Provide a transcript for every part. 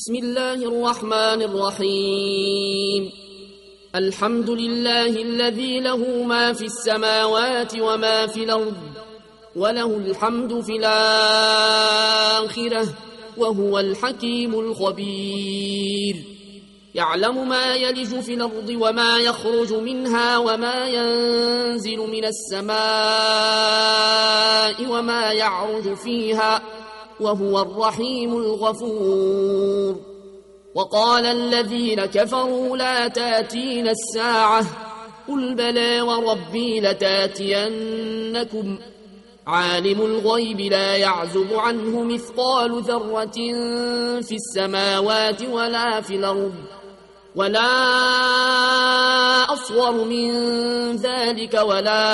بسم الله الرحمن الرحيم. الحمد لله الذي له ما في السماوات وما في الأرض وله الحمد في الآخرة وهو الحكيم الخبير. يعلم ما يلج في الأرض وما يخرج منها وما ينزل من السماء وما يعرج فيها وهو الرحيم الغفور. وقال الذين كفروا لا تاتين الساعة قل بلى وربي لتاتينكم عالم الغيب لا يعزب عنه مثقال ذرة في السماوات ولا في الأرض ولا أصغر من ذلك ولا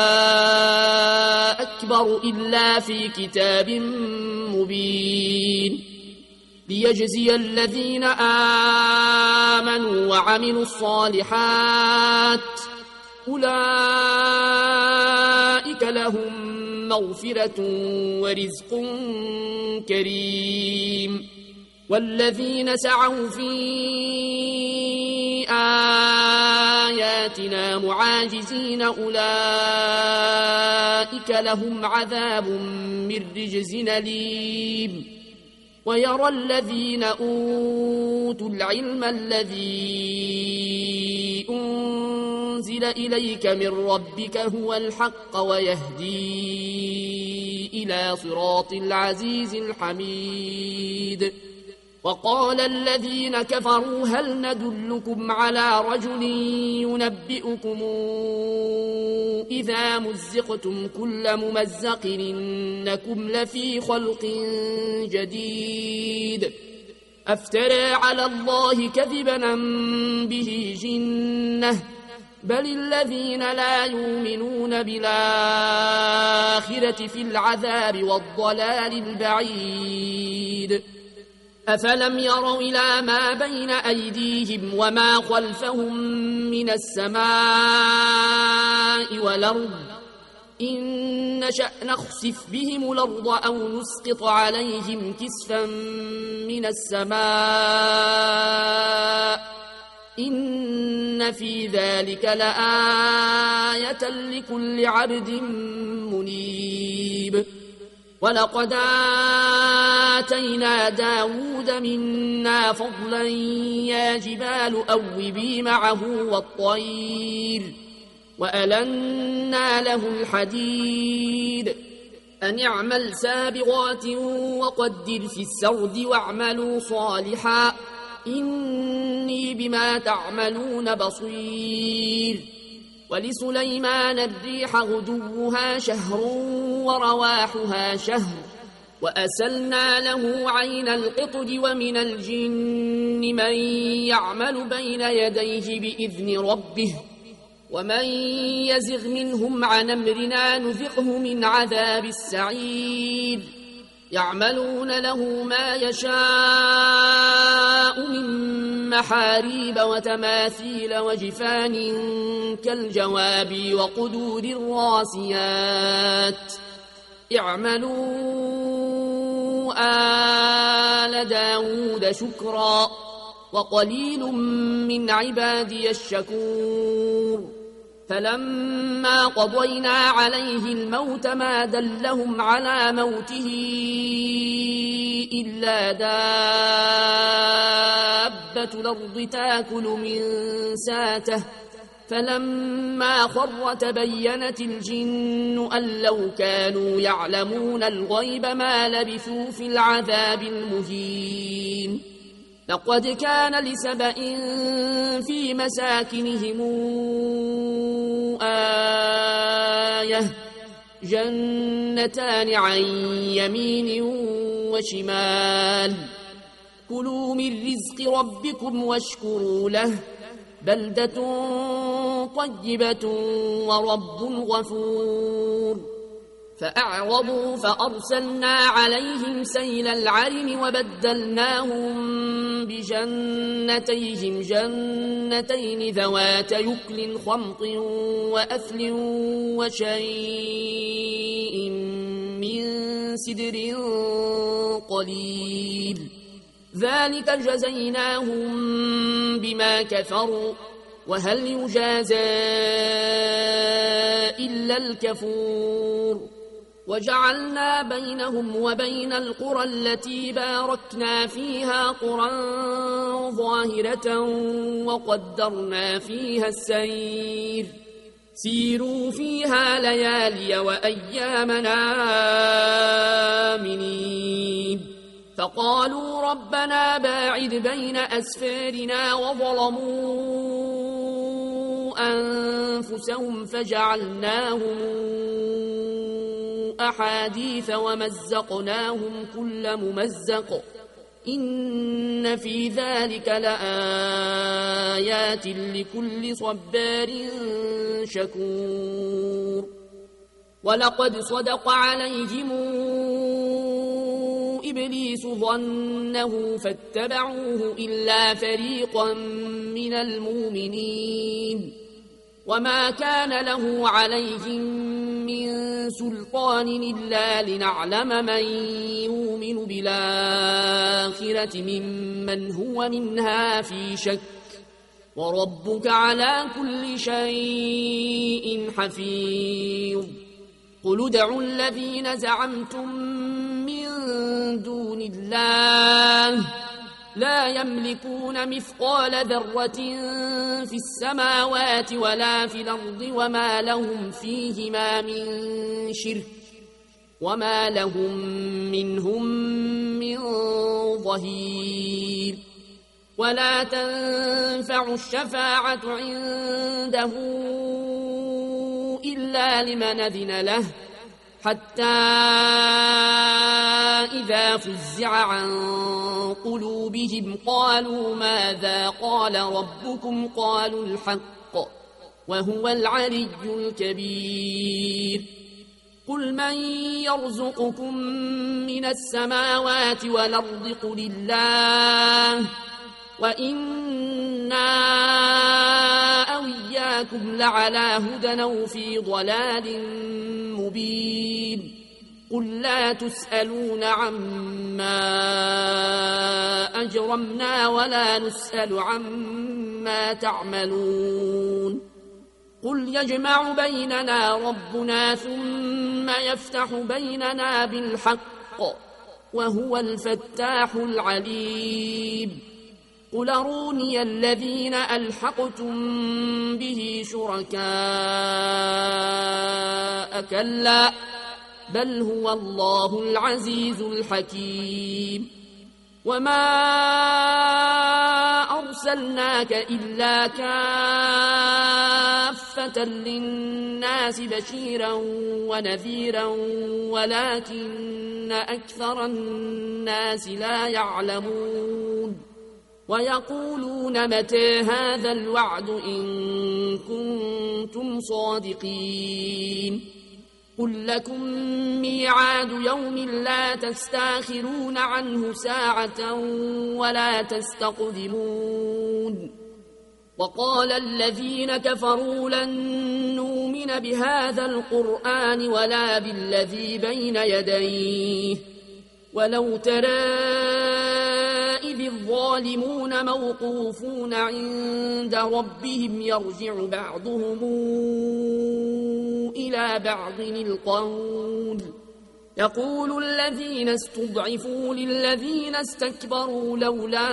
أكبر إلا في كتاب مبين ليجزي الذين آمنوا وعملوا الصالحات أولئك لهم مغفرة ورزق كريم. والذين سعوا في آياتنا معاجزين أولئك لهم عذاب من رجز أليم. ويرى الذين أوتوا العلم الذي أنزل إليك من ربك هو الحق ويهدي إلى صراط العزيز الحميد. وقال الذين كفروا هل ندلكم على رجل ينبئكم إذا مزقتم كل ممزق إنكم لفي خلق جديد أفترى على الله كذبا به جنة بل الذين لا يؤمنون بالآخرة في العذاب والضلال البعيد. أفلم يروا إلى ما بين أيديهم وما خلفهم من السماء والأرض إن نشأ نخسف بهم الأرض أو نسقط عليهم كسفا من السماء إن في ذلك لآية لكل عبد منيب. ولقد آتينا داود منا فضلا يا جبال أوبي معه والطير وألنا له الحديد أن اعمل سابغات وقدر في السرد واعملوا صالحا إني بما تعملون بصير. ولسليمان الريح غدوها شهر ورواحها شهر وأسلنا له عين القطر ومن الجن من يعمل بين يديه بإذن ربه ومن يزغ منهم عن أمرنا نذقه من عذاب السعير. يعملون له ما يشاء من محاريب وتماثيل وجفان كالجواب وقدور الراسيات. اعملوا آل داود شكرا وقليل من عبادي الشكور. فلما قضينا عليه الموت ما دلهم على موته إلا دابة الأرض تاكل من ساته فلما خر تبينت الجن أن لو كانوا يعلمون الغيب ما لبثوا في العذاب المهين. لقد كان لسبأ في مساكنهم آية جنتان عن يمين وشمال كلوا من رزق ربكم واشكروا له بلدة طيبة ورب غفور. فأعرضوا فأرسلنا عليهم سيل العرم وبدلناهم بجنتيهم جنتين ذوات يكل خمط وأثل وشيء من سدر قليل ذلك جزيناهم بما كفروا وهل يجازى إلا الكفور وجعلنا بينهم وبين القرى التي باركنا فيها قرى ظاهرة وقدرنا فيها السير سيروا فيها ليالي وأيامنا آمنين فقالوا ربنا باعد بين أسفارنا وظلموا أنفسهم فجعلناهم أحاديث ومزقناهم كل ممزق إن في ذلك لآيات لكل صبار شكور ولقد صدق عليهم إبليس ظنه فاتبعوه إلا فريقا من المؤمنين وما كان له عليهم من سلطان إلا لنعلم من يؤمن بالآخرة ممن هو منها في شك وربك على كل شيء حفيظ قل ادعوا الذين زعمتم من دون الله لا يملكون مثقال ذرة في السماوات ولا في الأرض وما لهم فيهما من شرك وما لهم منهم من ظهير ولا تنفع الشفاعة عنده إلا لمن أذن له حتى إذا فزع عن قلوبهم قالوا ماذا قال ربكم قالوا الحق وهو العلي الكبير قل من يرزقكم من السماوات والأرض قل الله وإنا أو إياكم لعلى هدى أو في ضلال مبين قل لا تسألون عما أجرمنا ولا نسأل عما تعملون قل يجمع بيننا ربنا ثم يفتح بيننا بالحق وهو الفتاح العليم قل أروني الذين ألحقتم به شركاء كلا بل هو الله العزيز الحكيم وما أرسلناك إلا كافة للناس بشيرا ونذيرا ولكن أكثر الناس لا يعلمون ويقولون متى هذا الوعد إن كنتم صادقين قل لكم ميعاد يوم لا تستاخرون عنه ساعة ولا تستقدمون وقال الذين كفروا لن نؤمن بهذا القرآن ولا بالذي بين يديه ولو ترى إذ الظالمون موقوفون عند ربهم يرجع بعضهم إلى بعض القول يقول الذين استضعفوا للذين استكبروا لولا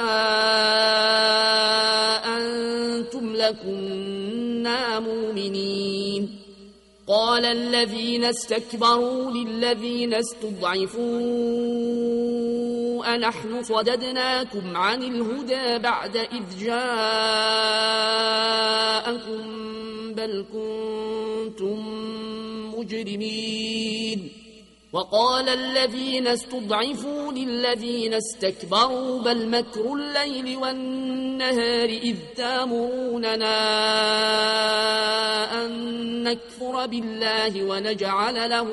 أنتم لكنا مؤمنين قال الذين استكبروا للذين استضعفوا أنحن صددناكم عن الهدى بعد إذ جاءكم بل كنتم مجرمين وقال الذين استضعفوا للذين استكبروا بل مكر الليل والنهار إذ تأمروننا أن نكفر بالله ونجعل له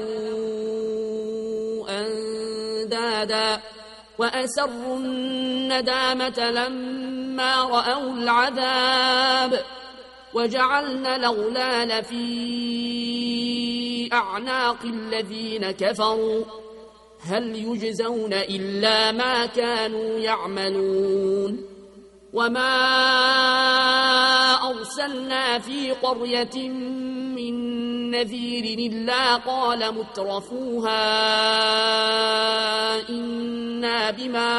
أندادا وأسروا الندامة لما رأوا العذاب وجعلنا الأغلال في أعناق الذين كفروا هل يجزون إلا ما كانوا يعملون وما أرسلنا في قرية من نذير إلا قال مترفوها إنا بما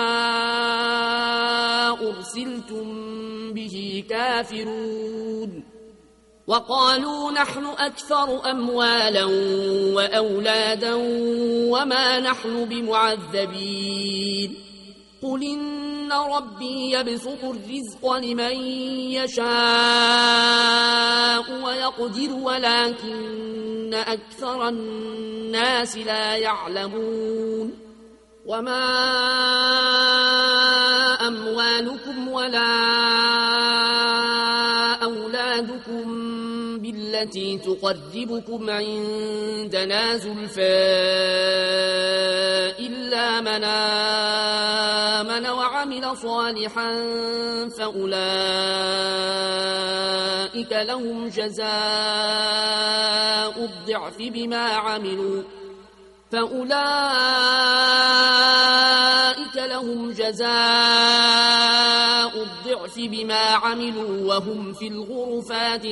أرسلتم به كافرون وقالوا نحن أكثر أموالا وأولادا وما نحن بمعذبين قل إن ربي يبسط الرزق لمن يشاء ويقدر ولكن أكثر الناس لا يعلمون وما أموالكم ولا أولادكم بالتي تقربكم عندنا زلفى إلا من آمن وعمل صالحا فأولئك لهم جزاء الضعف بما عملوا وهم في الغرفات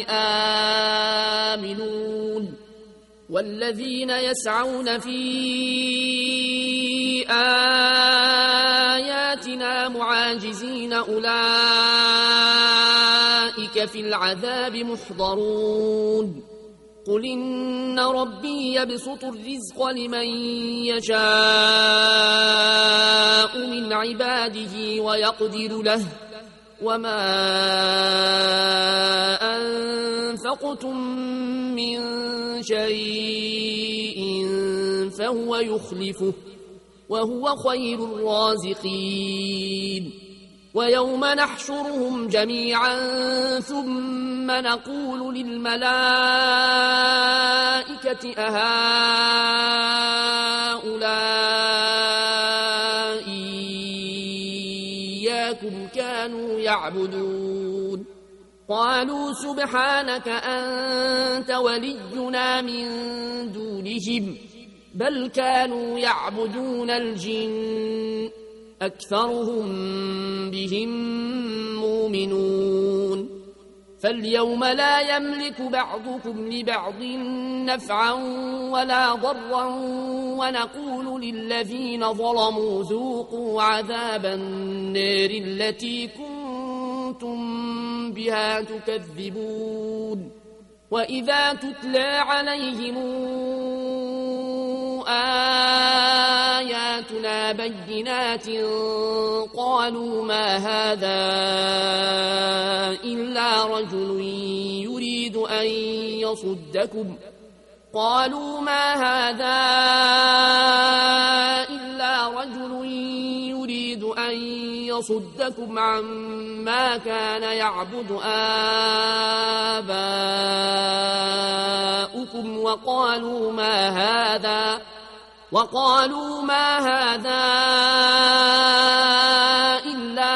آمنون والذين يسعون في آياتنا معاجزين أولئك في العذاب محضرون قل إن ربي يبسط الرزق لمن يشاء من عباده ويقدر له وما أنفقتم من شيء فهو يخلفه وهو خير الرازقين ويوم نحشرهم جميعا ثم نقول للملائكة أهؤلاء إياكم كانوا يعبدون قالوا سبحانك أنت ولينا من دونهم بل كانوا يعبدون الجن أكثرهم بهم مؤمنون فاليوم لا يملك بعضكم لبعض نفعا ولا ضرا ونقول للذين ظلموا ذوقوا عذاب النار التي كنتم بها تكذبون وإذا تتلى عليهم آياتنا بينات قالوا ما هذا إلا رجل يريد أن يصدكم عما كان يعبد آباؤكم وقالوا ما هذا إلا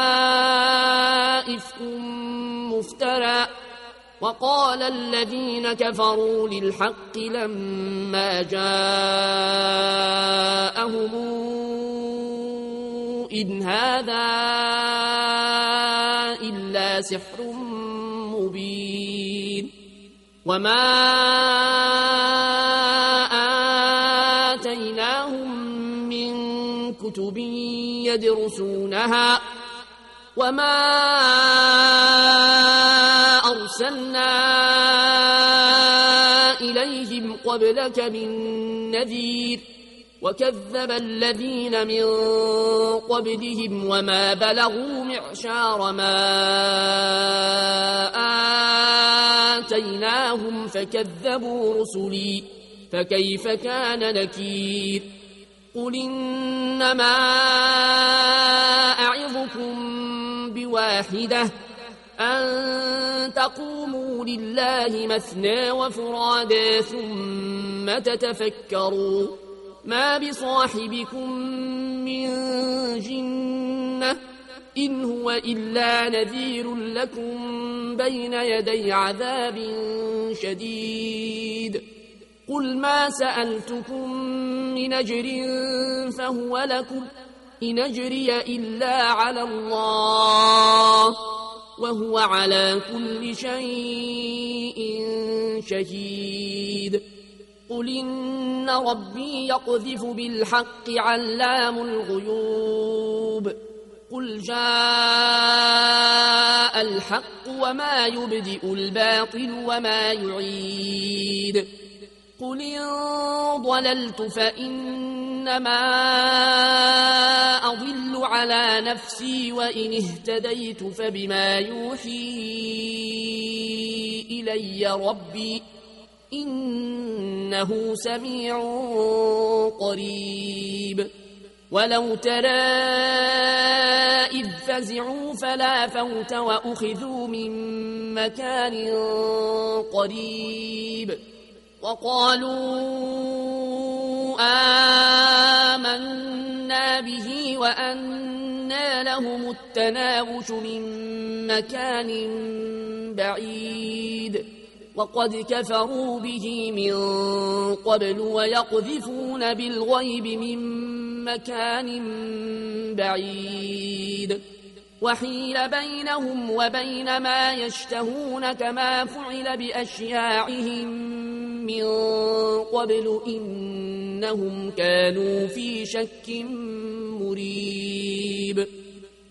إفك مفترى وقال الذين كفروا للحق لما جاءهم إن هذا إلا سحر مبين وما آتيناهم من كتب يدرسونها وما أرسلنا إليهم قبلك من نذير وكذب الذين من قبلهم وما بلغوا معشار ما آتيناهم فكذبوا رسلي فكيف كان نكير قل إنما أعظكم بواحدة أن تقوموا لله مثنى وفرادى ثم تتفكروا ما بصاحبكم من جنة إن هو إلا نذير لكم بين يدي عذاب شديد قل ما سألتكم من أجر فهو لكم إن أجري إلا على الله وهو على كل شيء شهيد قل إن ربي يقذف بالحق علام الغيوب قل جاء الحق وما يبدئ الباطل وما يعيد قل إن ضللت فإنما أضل على نفسي وإن اهتديت فبما يوحي إلي ربي إنه سميع قريب ولو ترى إذ فزعوا فلا فوت وأخذوا من مكان قريب وقالوا آمنا به وأنى لهم التناوش من مكان بعيد وقد كفروا به من قبل ويقذفون بالغيب من مكان بعيد وحيل بينهم وبين ما يشتهون كما فعل بأشياعهم من قبل إنهم كانوا في شك مريب